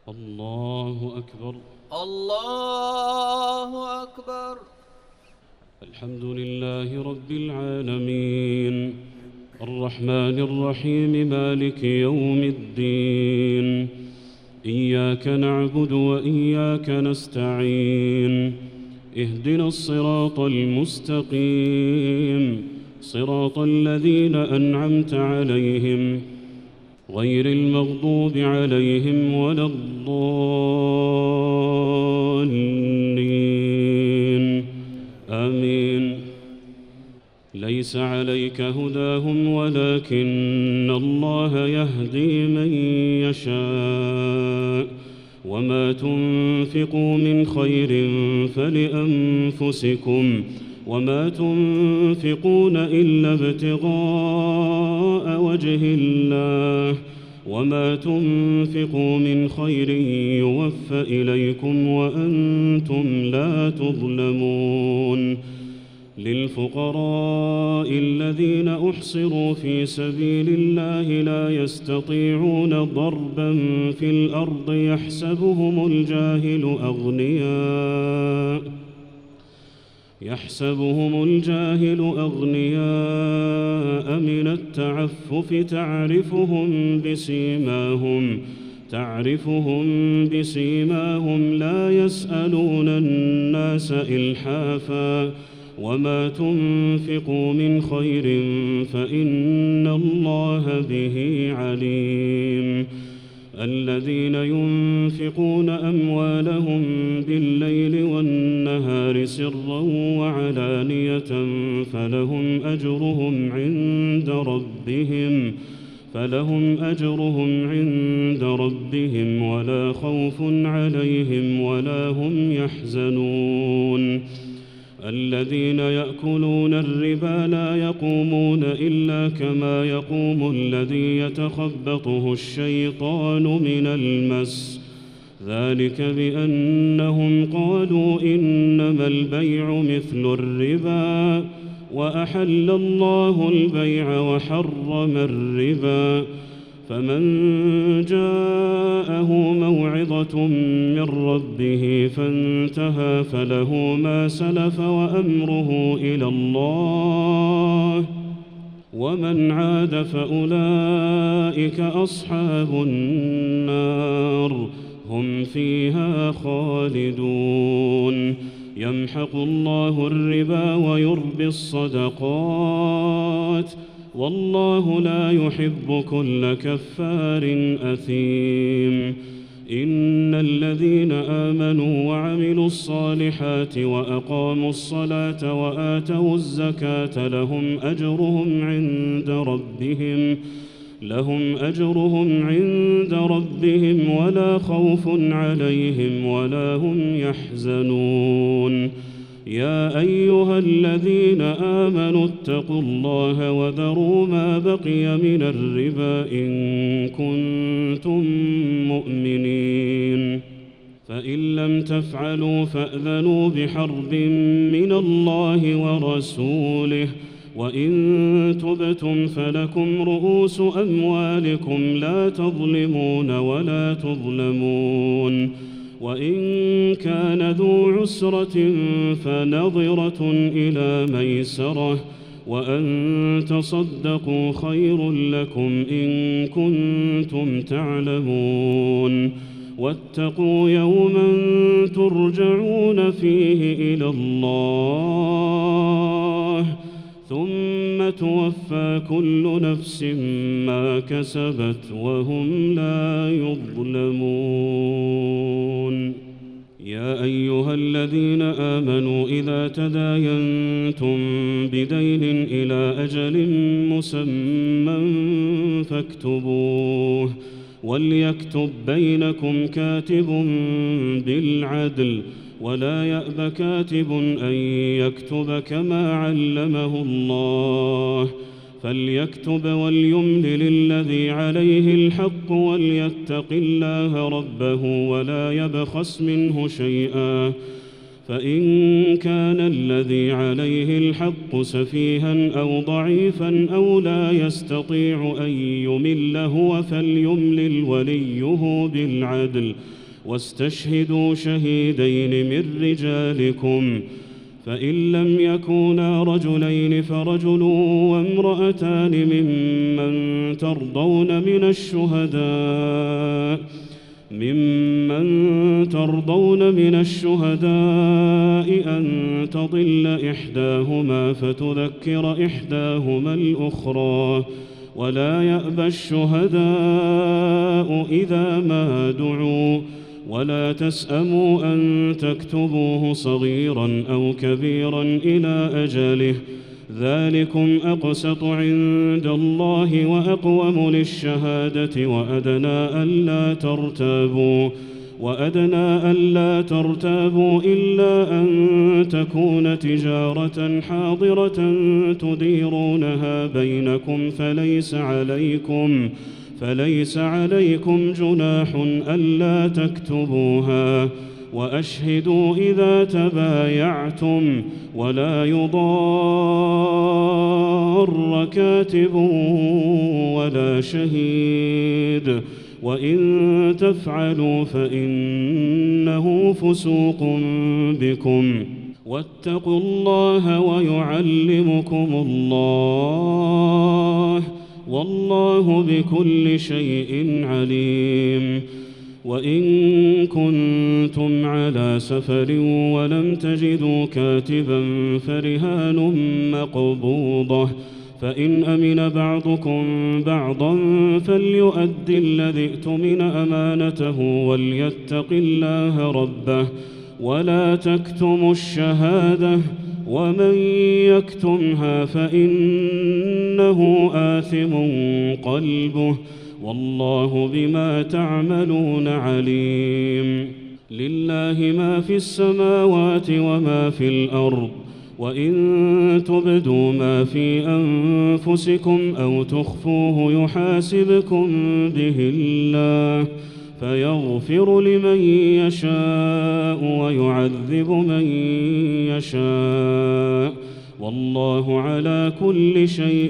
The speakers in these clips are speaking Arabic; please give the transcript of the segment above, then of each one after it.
الله أكبر. الله أكبر. الحمد لله رب العالمين الرحمن الرحيم مالك يوم الدين، إياك نعبد وإياك نستعين، اهدنا الصراط المستقيم، صراط الذين أنعمت عليهم غير المغضوب عليهم ولا الضالين، آمين. ليس عليك هداهم ولكن الله يهدي من يشاء، وما تنفقوا من خير فلأنفسكم، وما تنفقون إلا ابتغاء وجه الله، وما تنفقوا من خير يوفى إليكم وأنتم لا تظلمون. للفقراء الذين أحصروا في سبيل الله لا يستطيعون ضربا في الأرض يحسبهم الجاهل أغنياء من التعفف، تعرفهم بسيماهم لا يسألون الناس إلحافا، وما تنفقوا من خير فإن الله به عليم. الذين ينفقون أموالهم بالليل والنهار سرا وعلانية فلهم أجرهم عند ربهم ولا خوف عليهم ولا هم يحزنون. الذين يأكلون الربا لا يقومون إلا كما يقوم الذي يتخبطه الشيطان من المس، ذلك بأنهم قالوا إنما البيع مثل الربا وأحل الله البيع وحرم الربا. فمن جاءه موعظة من ربه فانتهى فله ما سلف وأمره إلى الله، ومن عاد فأولئك أصحاب النار هم فيها خالدون. يمحق الله الربا ويربي الصدقات، والله لا يحب كل كفار أثيم. إن الذين آمنوا وعملوا الصالحات وأقاموا الصلاة وآتوا الزكاة لهم أجرهم عند ربهم ولا خوف عليهم ولا هم يحزنون. يا أيها الذين آمنوا اتقوا الله وذروا ما بقي من الربا إن كنتم مؤمنين، فإن لم تفعلوا فأذنوا بحرب من الله ورسوله، وإن تبتم فلكم رؤوس أموالكم لا تظلمون ولا تظلمون. وإن كان ذو عسرة فنظرة إلى ميسرة، وأن تصدقوا خير لكم إن كنتم تعلمون. واتقوا يوما ترجعون فيه إلى الله ثم توفى كل نفس ما كسبت وهم لا يظلمون. يا أيها الذين آمنوا إذا تداينتم بدين إلى أجل مسمى فاكتبوه، وليكتب بينكم كاتب بالعدل، ولا يأب كاتب أن يكتب كما علمه الله، فليكتب وليملل الذي عليه الحق وليتق الله ربه ولا يبخس منه شيئا، فإن كان الذي عليه الحق سفيها أو ضعيفا أو لا يستطيع أن يمل هو فليملل وليه بالعدل واستشهدوا شهيدين من رجالكم فإن لم يكونا رجلين فرجل وامرأتان ممن ترضون من الشهداء أن تضل إحداهما فتذكر إحداهما الأخرى ولا يأبى الشهداء إذا ما دعوا ولا تسأموا أن تكتبوه صغيرا أو كبيرا إلى أجله ذلكم أقسط عند الله وأقوم للشهادة وأدنى ألا ترتابوا إلا أن تكون تجارة حاضرة تديرونها بينكم فليس عليكم جناح ألا تكتبوها وأشهدوا إذا تبايعتم ولا يضار كاتب ولا شهيد وإن تفعلوا فإنه فسوق بكم واتقوا الله ويعلمكم الله والله بكل شيء عليم وإن كنتم على سفر ولم تجدوا كاتبا فرهان مقبوضة فإن أمن بعضكم بعضا فليؤد الذي ائتمن أمانته وليتق الله ربه ولا تكتموا الشهادة ومن يكتمها فإنه آثم قلبه والله بما تعملون عليم لله ما في السماوات وما في الأرض وإن تبدوا ما في أنفسكم أو تخفوه يحاسبكم به الله فيغفر لمن يشاء ويعذب من يشاء والله على كل شيء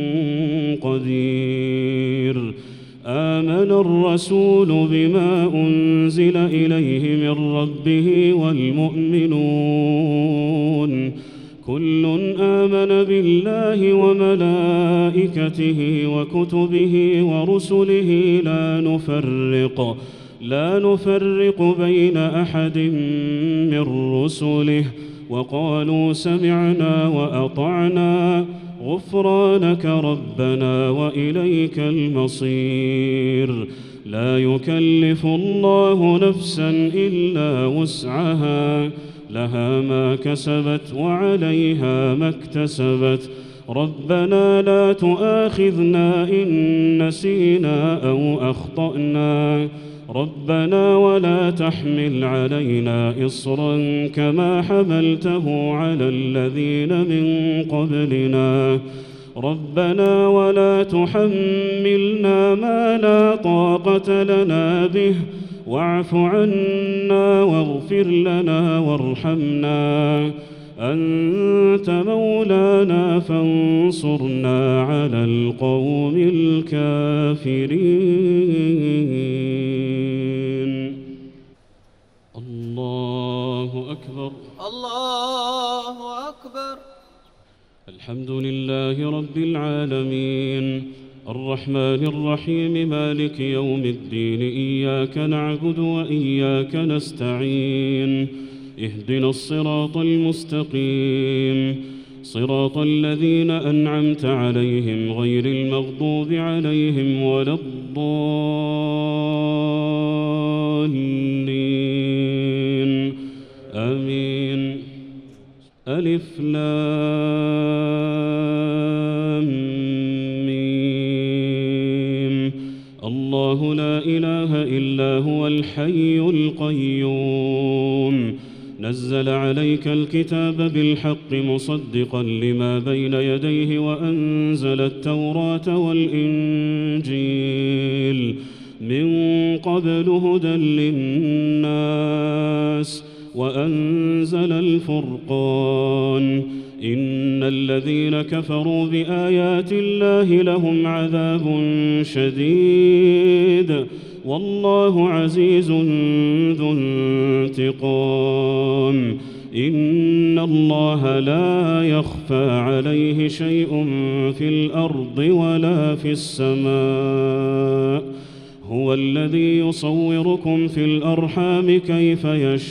قدير آمن الرسول بما أنزل إليه من ربه والمؤمنون كل آمن بالله وملائكته وكتبه ورسله لا نفرق بين أحد من رسله وقالوا سمعنا وأطعنا غفرانك ربنا وإليك المصير لا يكلف الله نفسا إلا وسعها لها ما كسبت وعليها ما اكتسبت ربنا لا تؤاخذنا إن نسينا أو أخطأنا ربنا ولا تحمل علينا إصرا كما حملته على الذين من قبلنا ربنا ولا تحملنا ما لا طاقة لنا به واعف عنا واغفر لنا وارحمنا أنت مولانا فانصرنا على القوم الكافرين الله أكبر الله أكبر الحمد لله رب العالمين الرحمن الرحيم مالك يوم الدين إياك نعبد وإياك نستعين اهدنا الصراط المستقيم صراط الذين أنعمت عليهم غير المغضوب عليهم ولا الضالين آمين ألف لام ميم الله لا إله إلا هو الحي القيوم نزل عليك الكتاب بالحق مصدقا لما بين يديه وأنزل التوراة والإنجيل من قبل هدى للناس وأنزل الفرقان. إن الذين كفروا بآيات الله لهم عذاب شديد والله عزيز ذو انتقام. إن الله لا يخفى عليه شيء في الأرض ولا في السماء. هو الذي يصوركم في الأرحام كيف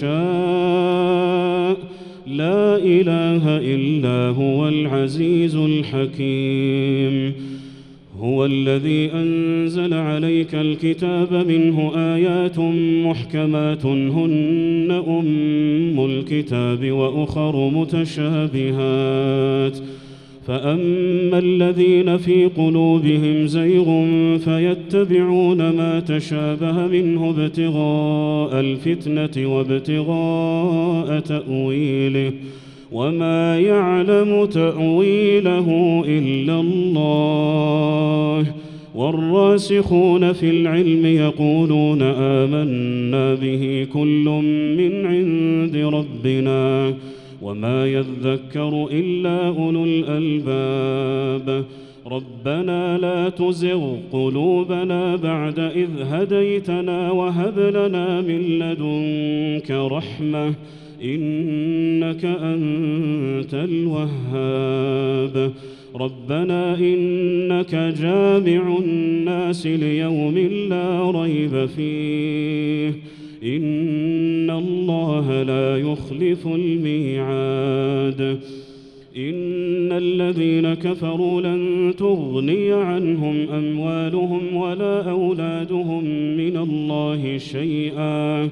يشاء لا إله إلا هو العزيز الحكيم. هو الذي أنزل عليك الكتاب منه آيات محكمات هن أم الكتاب وأخر متشابهات فأما الذين في قلوبهم زيغ فيتبعون ما تشابه منه ابتغاء الفتنة وابتغاء تأويله وما يعلم تأويله إلا الله. والراسخون في العلم يقولون آمنا به كل من عند ربنا وما يذكر إلا أولو الألباب. ربنا لا تزغ قلوبنا بعد إذ هديتنا وهب لنا من لدنك رحمة إنك أنت الوهاب. ربنا إنك جامع الناس ليوم لا ريب فيه إن الله لا يخلف الميعاد. إن الذين كفروا لن تغني عنهم أموالهم ولا أولادهم من الله شيئا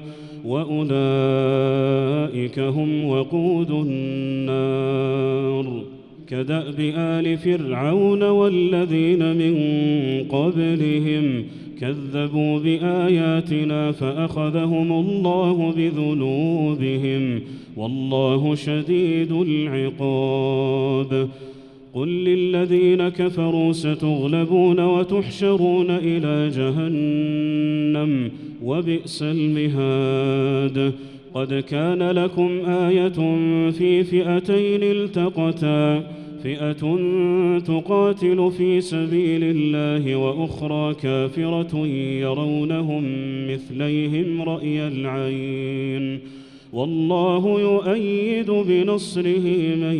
وأولئك هم وقود النار. كدأب آل فرعون والذين من قبلهم كذبوا بآياتنا فأخذهم الله بذنوبهم والله شديد العقاب. قل للذين كفروا ستغلبون وتحشرون إلى جهنم وبئس المهاد. قد كان لكم آية في فئتين التقتا فئة تقاتل في سبيل الله وأخرى كافرة يرونهم مثليهم رأي العين والله يؤيد بنصره من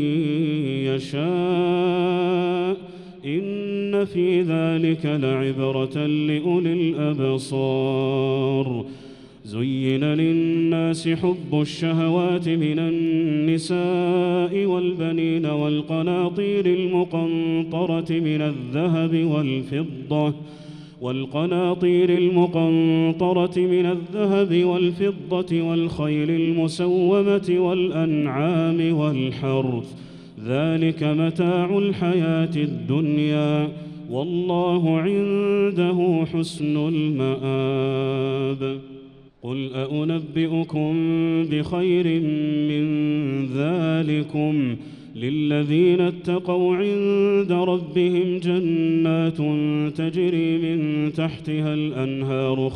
يشاء إن في ذلك لعبرة لأولي الأبصار. زين للناس حب الشهوات من النساء والبنين والقناطير المقنطرة من الذهب والفضة والخيل المسومة والأنعام والحرث ذلك متاع الحياة الدنيا والله عنده حسن المآب. قل أنبئكم بخير من ذلكم للذين اتقوا عند ربهم جنات تجري من تحتها الأنهار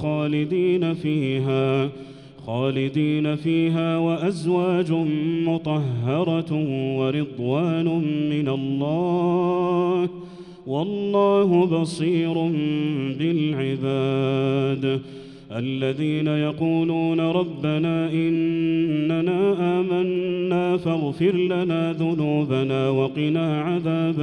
خالدين فيها وأزواج مطهرة ورضوان من الله والله بصير بالعباد. الذين يقولون ربنا إننا آمنا فاغفر لنا ذنوبنا وقنا عذاب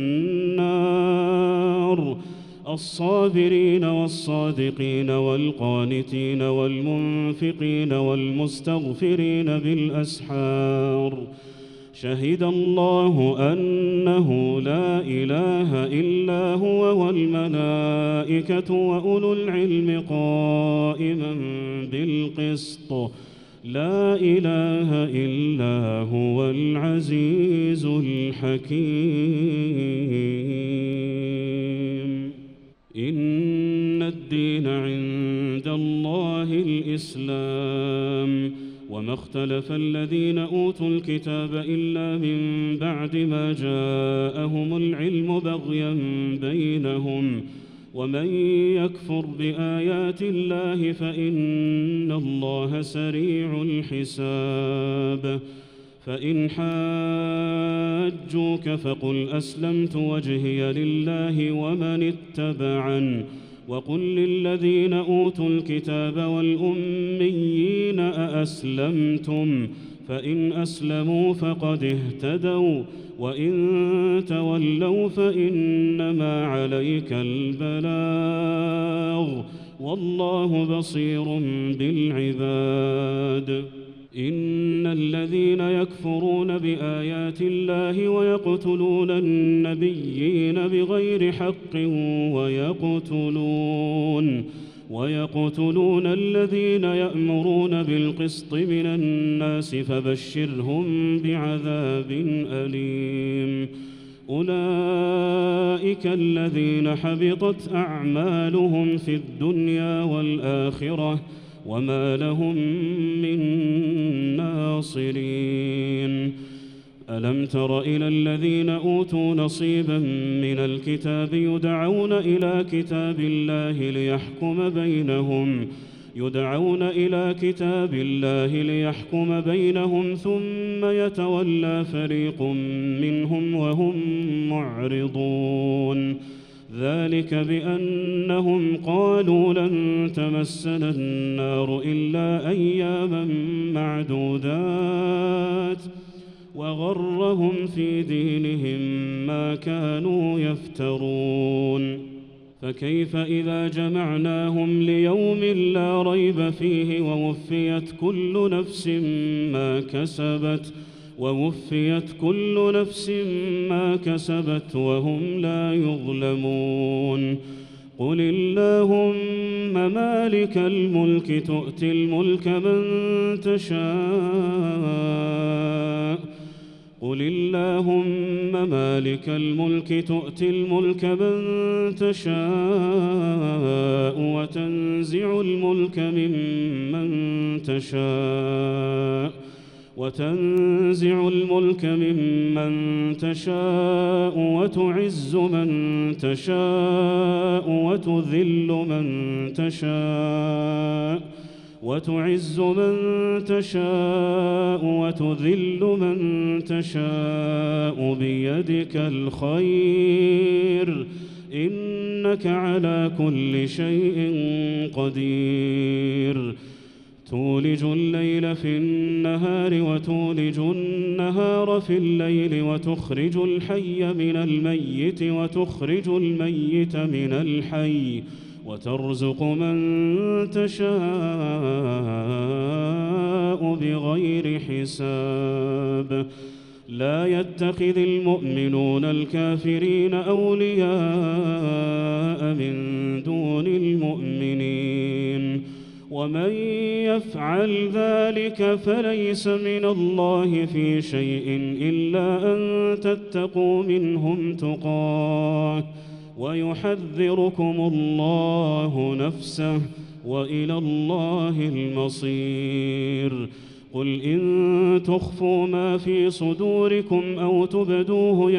النار. الصابرين والصادقين والقانتين والمنفقين والمستغفرين بالأسحار. شهد الله أنه لا إله إلا هو والملائكة وأولو العلم قائما بالقسط لا إله إلا هو العزيز الحكيم. إن الدين عند الله الإسلام وما اختلف الذين أوتوا الكتاب إلا من بعد ما جاءهم العلم بغيا بينهم ومن يكفر بآيات الله فإن الله سريع الحساب. فإن حاجوك فقل أسلمت وجهي لله ومن اتبعن وقل للذين أوتوا الكتاب والأميين أأسلمتم فإن أسلموا فقد اهتدوا وإن تولوا فإنما عليك البلاغ والله بصير بالعباد. إن الذين يكفرون بآيات الله ويقتلون النبيين بغير حق ويقتلون الذين يأمرون بالقسط من الناس فبشرهم بعذاب أليم. أولئك الذين حبطت أعمالهم في الدنيا والآخرة وما لهم من ناصرين. ألم تر إلى الذين أوتوا نصيبا من الكتاب يدعون إلى كتاب الله ليحكم بينهم ثم يتولى فريق منهم وهم معرضون. ذلك بأنهم قالوا لن تمسنا النار إلا أياما معدودات وغرهم في دينهم ما كانوا يفترون. فكيف إذا جمعناهم ليوم لا ريب فيه ووفيت كل نفس ما كسبت وهم لا يظلمون. قل اللهم مالك الملك تؤتي الملك من تشاء وتنزع الملك ممن تشاء وتعز من تشاء وتذل من تشاء بيدك الخير إنك على كل شيء قدير. تولج الليل في النهار وتولج النهار في الليل وتخرج الحي من الميت وتخرج الميت من الحي وترزق من تشاء بغير حساب. لا يتخذ المؤمنون الكافرين أولياء من دون المؤمنين ومن يفعل ذلك فليس من الله في شيء إلا أن تتقوا منهم تقاه ويحذركم الله نفسه وإلى الله المصير. قل إن تخفوا ما في صدوركم أو تبدوه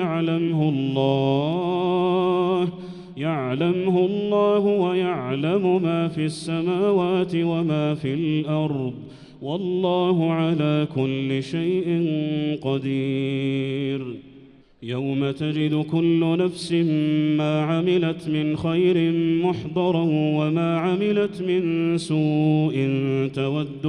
يعلمه الله ويعلم ما في السماوات وما في الأرض والله على كل شيء قدير. يوم تجد كل نفس ما عملت من خير محضرا وما عملت من سوء تود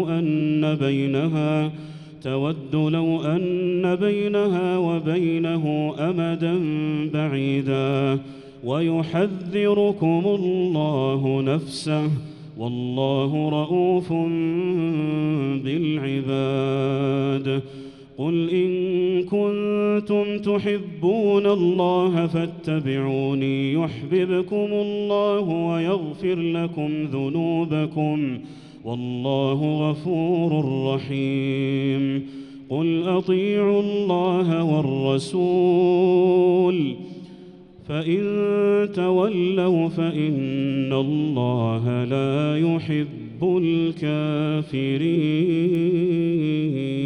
لو أن بينها وبينه أمدا بعيدا ويحذركم الله نفسه والله رؤوف بالعباد. قل إن كنتم تحبون الله فاتبعوني يحببكم الله ويغفر لكم ذنوبكم والله غفور رحيم. قل أطيعوا الله والرسول فإن تولوا فإن الله لا يحب الكافرين.